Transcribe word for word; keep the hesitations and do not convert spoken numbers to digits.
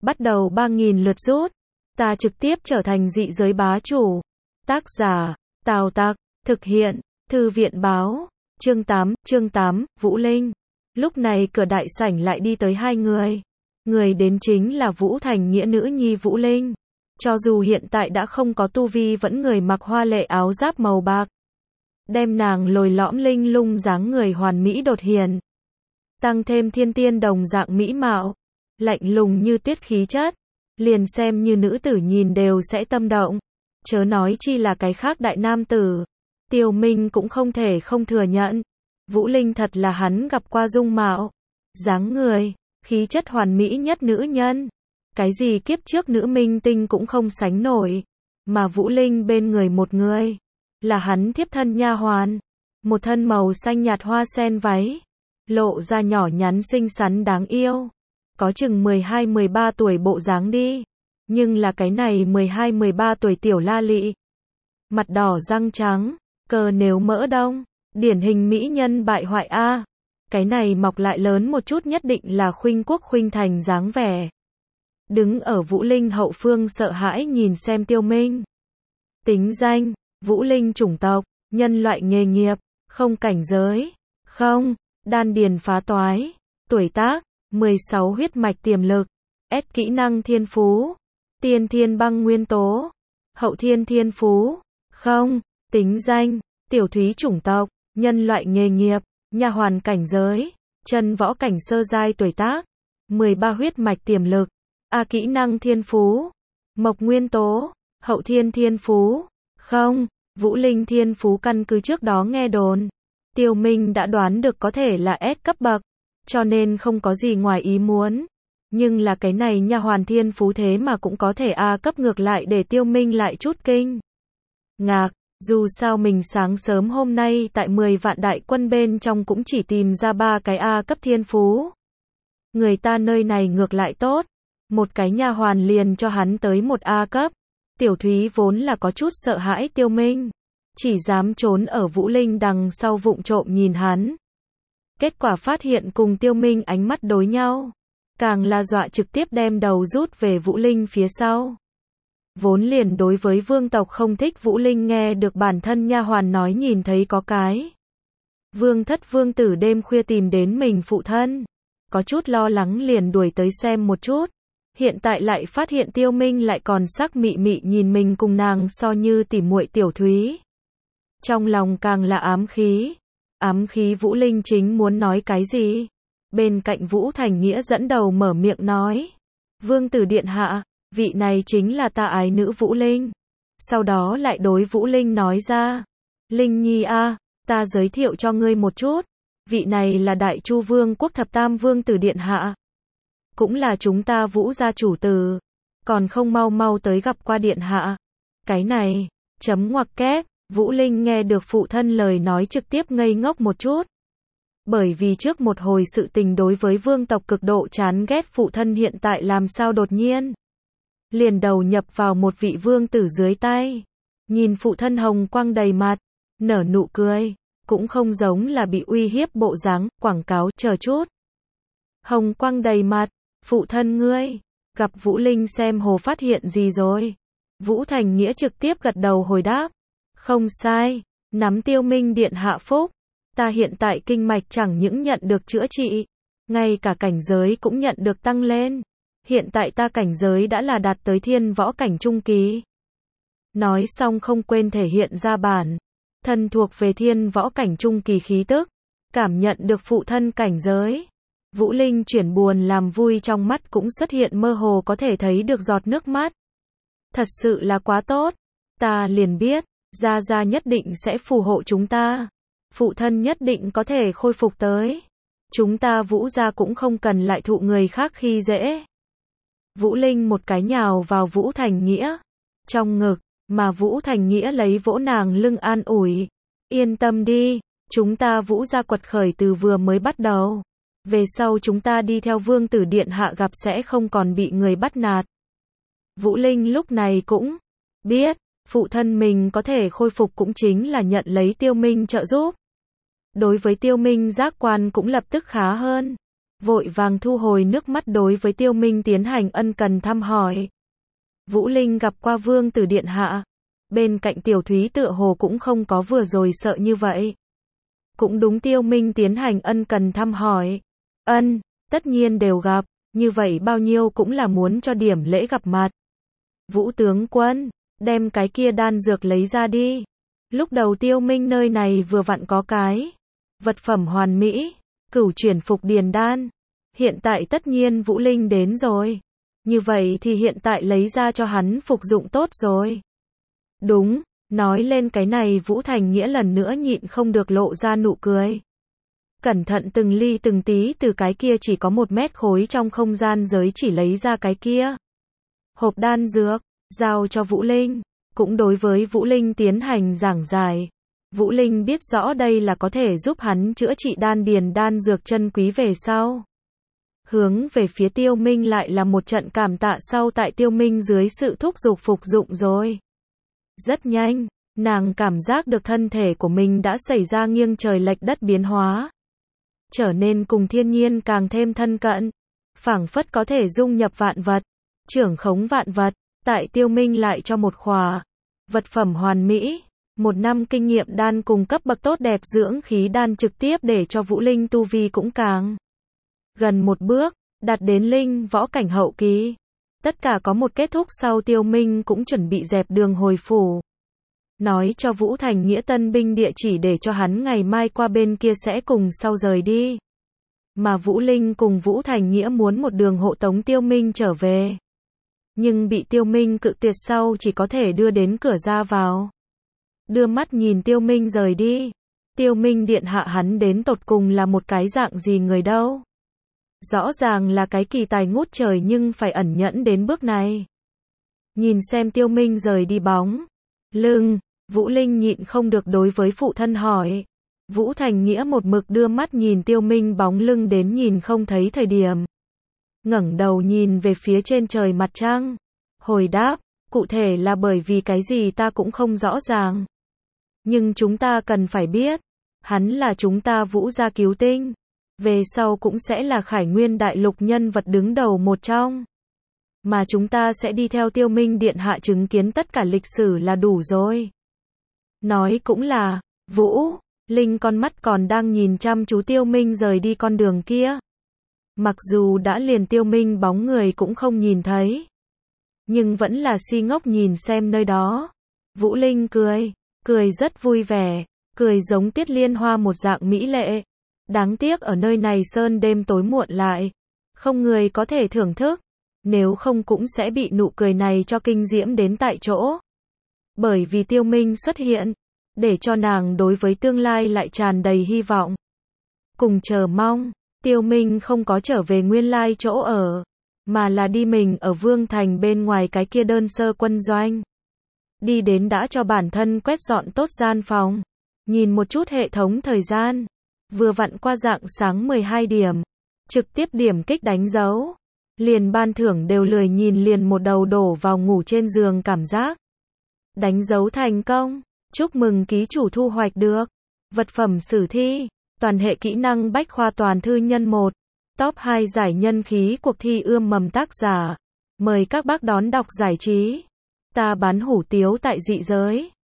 bắt đầu ba nghìn lượt rút. Ta trực tiếp trở thành dị giới bá chủ. Tác giả, Tào Tặc, thực hiện, Thư viện báo. Chương tám, chương tám, Vũ Linh. Lúc này cửa đại sảnh lại đi tới hai người. Người đến chính là Vũ Thành Nghĩa nữ nhi Vũ Linh. Cho dù hiện tại đã không có tu vi vẫn người mặc hoa lệ áo giáp màu bạc. Đem nàng lồi lõm linh lung dáng người hoàn mỹ đột hiền. Tăng thêm thiên tiên đồng dạng mỹ mạo. Lạnh lùng như tuyết khí chất. Liền xem như nữ tử nhìn đều sẽ tâm động. Chớ nói chi là cái khác đại nam tử. Tiêu Minh cũng không thể không thừa nhận. Vũ Linh thật là hắn gặp qua dung mạo. Dáng người, khí chất hoàn mỹ nhất nữ nhân. Cái gì kiếp trước nữ minh tinh cũng không sánh nổi. Mà Vũ Linh bên người một người. Là hắn thiếp thân nha hoàn. Một thân màu xanh nhạt hoa sen váy. Lộ ra nhỏ nhắn xinh xắn đáng yêu. Có chừng mười hai mười ba tuổi bộ dáng đi. Nhưng là cái này mười hai mười ba tuổi tiểu la lị. Mặt đỏ răng trắng, cơ nếu mỡ đông. Điển hình mỹ nhân bại hoại a. Cái này mọc lại lớn một chút nhất định là khuynh quốc khuynh thành dáng vẻ. Đứng ở Vũ Linh hậu phương sợ hãi nhìn xem Tiêu Minh. Tính danh, Vũ Linh chủng tộc, nhân loại nghề nghiệp, không cảnh giới, không, đan điền phá toái, tuổi tác, mười sáu huyết mạch tiềm lực, S kỹ năng thiên phú, tiên thiên băng nguyên tố, hậu thiên thiên phú, không, tính danh, tiểu thúy chủng tộc, nhân loại nghề nghiệp, nha hoàn cảnh giới, chân võ cảnh sơ giai tuổi tác, mười ba huyết mạch tiềm lực, A kỹ năng thiên phú, mộc nguyên tố, hậu thiên thiên phú, không, Vũ Linh thiên phú căn cứ trước đó nghe đồn. Tiêu Minh đã đoán được có thể là S cấp bậc, cho nên không có gì ngoài ý muốn. Nhưng là cái này nha hoàn thiên phú thế mà cũng có thể A cấp ngược lại để Tiêu Minh lại chút kinh ngạc. Dù sao mình sáng sớm hôm nay tại mười vạn đại quân bên trong cũng chỉ tìm ra ba cái A cấp thiên phú. Người ta nơi này ngược lại tốt. Một cái nha hoàn liền cho hắn tới một A cấp. Tiểu Thúy vốn là có chút sợ hãi Tiêu Minh. Chỉ dám trốn ở Vũ Linh đằng sau vụng trộm nhìn hắn. Kết quả phát hiện cùng Tiêu Minh ánh mắt đối nhau. Càng là dọa trực tiếp đem đầu rút về Vũ Linh phía sau. Vốn liền đối với vương tộc không thích Vũ Linh nghe được bản thân nha hoàn nói nhìn thấy có cái. Vương thất vương tử đêm khuya tìm đến mình phụ thân. Có chút lo lắng liền đuổi tới xem một chút. Hiện tại lại phát hiện Tiêu Minh lại còn sắc mị mị nhìn mình cùng nàng so như tỉ muội Tiểu Thúy. Trong lòng càng là ám khí. Ám khí Vũ Linh chính muốn nói cái gì? Bên cạnh Vũ Thành Nghĩa dẫn đầu mở miệng nói. Vương tử điện hạ, vị này chính là ta ái nữ Vũ Linh. Sau đó lại đối Vũ Linh nói ra. Linh nhi a, ta giới thiệu cho ngươi một chút. Vị này là Đại Chu Vương quốc thập tam vương tử điện hạ. Cũng là chúng ta Vũ gia chủ tử. Còn không mau mau tới gặp qua điện hạ. Cái này, chấm ngoặc kép. Vũ Linh nghe được phụ thân lời nói trực tiếp ngây ngốc một chút. Bởi vì trước một hồi sự tình đối với vương tộc cực độ chán ghét phụ thân hiện tại làm sao đột nhiên. Liền đầu nhập vào một vị vương tử dưới tay. Nhìn phụ thân hồng quang đầy mặt. Nở nụ cười. Cũng không giống là bị uy hiếp bộ dáng, quảng cáo, chờ chút. Hồng quang đầy mặt. Phụ thân ngươi. Gặp Vũ Linh xem hồ phát hiện gì rồi. Vũ Thành Nghĩa trực tiếp gật đầu hồi đáp. Không sai, nắm Tiêu Minh điện hạ phúc. Ta hiện tại kinh mạch chẳng những nhận được chữa trị, ngay cả cảnh giới cũng nhận được tăng lên. Hiện tại ta cảnh giới đã là đạt tới thiên võ cảnh trung kỳ. Nói xong không quên thể hiện ra bản thân thuộc về thiên võ cảnh trung kỳ khí tức, cảm nhận được phụ thân cảnh giới. Vũ Linh chuyển buồn làm vui trong mắt cũng xuất hiện mơ hồ có thể thấy được giọt nước mắt. Thật sự là quá tốt, ta liền biết. Gia Gia nhất định sẽ phù hộ chúng ta. Phụ thân nhất định có thể khôi phục tới. Chúng ta Vũ gia cũng không cần lại thụ người khác khi dễ. Vũ Linh một cái nhào vào Vũ Thành Nghĩa. Trong ngực, mà Vũ Thành Nghĩa lấy vỗ nàng lưng an ủi. Yên tâm đi, chúng ta Vũ gia quật khởi từ vừa mới bắt đầu. Về sau chúng ta đi theo vương tử điện hạ gặp sẽ không còn bị người bắt nạt. Vũ Linh lúc này cũng biết. Phụ thân mình có thể khôi phục cũng chính là nhận lấy Tiêu Minh trợ giúp. Đối với Tiêu Minh giác quan cũng lập tức khá hơn. vội vàng thu hồi nước mắt đối với Tiêu Minh tiến hành ân cần thăm hỏi. Vũ Linh gặp qua Vương Tử Điện Hạ. Bên cạnh Tiểu Thúy tựa hồ cũng không có vừa rồi sợ như vậy. Cũng đúng, Tiêu Minh tiến hành ân cần thăm hỏi. Ân, tất nhiên đều gặp, như vậy bao nhiêu cũng là muốn cho điểm lễ gặp mặt. Vũ tướng quân, đem cái kia đan dược lấy ra đi. Lúc đầu Tiêu Minh nơi này vừa vặn có cái vật phẩm hoàn mỹ, cửu chuyển phục điền đan. Hiện tại tất nhiên Vũ Linh đến rồi. Như vậy thì hiện tại lấy ra cho hắn phục dụng tốt rồi. Đúng, nói lên cái này Vũ Thành Nghĩa lần nữa nhịn không được lộ ra nụ cười. Cẩn thận từng ly từng tí từ cái kia chỉ có một mét khối trong không gian giới chỉ lấy ra cái kia hộp đan dược, giao cho Vũ Linh, cũng đối với Vũ Linh tiến hành giảng giải. Vũ Linh biết rõ đây là có thể giúp hắn chữa trị đan điền đan dược chân quý về sau. Hướng về phía Tiêu Minh lại là một trận cảm tạ sau tại Tiêu Minh dưới sự thúc giục phục dụng rồi. Rất nhanh, nàng cảm giác được thân thể của mình đã xảy ra nghiêng trời lệch đất biến hóa. Trở nên cùng thiên nhiên càng thêm thân cận. Phảng phất có thể dung nhập vạn vật, trưởng khống vạn vật. Tại Tiêu Minh lại cho một khỏa vật phẩm hoàn mỹ, một năm kinh nghiệm đan cùng cấp bậc tốt đẹp dưỡng khí đan trực tiếp để cho Vũ Linh tu vi cũng càng gần một bước, đạt đến linh võ cảnh hậu kỳ. Tất cả có một kết thúc sau Tiêu Minh cũng chuẩn bị dẹp đường hồi phủ. Nói cho Vũ Thành Nghĩa tân binh địa chỉ để cho hắn ngày mai qua bên kia sẽ cùng sau rời đi. Mà Vũ Linh cùng Vũ Thành Nghĩa muốn một đường hộ tống Tiêu Minh trở về. Nhưng bị Tiêu Minh cự tuyệt sau chỉ có thể đưa đến cửa ra vào. Đưa mắt nhìn Tiêu Minh rời đi. Tiêu Minh điện hạ hắn đến tột cùng là một cái dạng gì người đâu. Rõ ràng là cái kỳ tài ngút trời nhưng phải ẩn nhẫn đến bước này. Nhìn xem Tiêu Minh rời đi bóng lưng, Vũ Linh nhịn không được đối với phụ thân hỏi. Vũ Thành Nghĩa một mực đưa mắt nhìn Tiêu Minh bóng lưng đến nhìn không thấy thời điểm. Ngẩng đầu nhìn về phía trên trời mặt trăng. Hồi đáp, cụ thể là bởi vì cái gì ta cũng không rõ ràng. Nhưng chúng ta cần phải biết, hắn là chúng ta Vũ gia cứu tinh. Về sau cũng sẽ là Khải Nguyên đại lục nhân vật đứng đầu một trong. Mà chúng ta sẽ đi theo Tiêu Minh điện hạ chứng kiến tất cả lịch sử là đủ rồi. Nói cũng là, Vũ Linh con mắt còn đang nhìn chăm chú Tiêu Minh rời đi con đường kia. Mặc dù đã liền Tiêu Minh bóng người cũng không nhìn thấy, nhưng vẫn là si ngốc nhìn xem nơi đó. Vũ Linh cười, cười rất vui vẻ, cười giống tiết liên hoa một dạng mỹ lệ. Đáng tiếc ở nơi này sơn đêm tối muộn lại, không người có thể thưởng thức, nếu không cũng sẽ bị nụ cười này cho kinh diễm đến tại chỗ. Bởi vì Tiêu Minh xuất hiện, để cho nàng đối với tương lai lại tràn đầy hy vọng. Cùng chờ mong, Tiêu Minh không có trở về nguyên lai chỗ ở, mà là đi mình ở Vương Thành bên ngoài cái kia đơn sơ quân doanh. Đi đến đã cho bản thân quét dọn tốt gian phòng, nhìn một chút hệ thống thời gian, vừa vặn qua rạng sáng mười hai điểm, trực tiếp điểm kích đánh dấu. Liền ban thưởng đều lười nhìn liền một đầu đổ vào ngủ trên giường cảm giác. Đánh dấu thành công, chúc mừng ký chủ thu hoạch được vật phẩm sử thi, toàn hệ kỹ năng bách khoa toàn thư nhân một, top hai giải nhân khí cuộc thi ươm mầm tác giả. Mời các bác đón đọc giải trí. Ta bán hủ tiếu tại dị giới.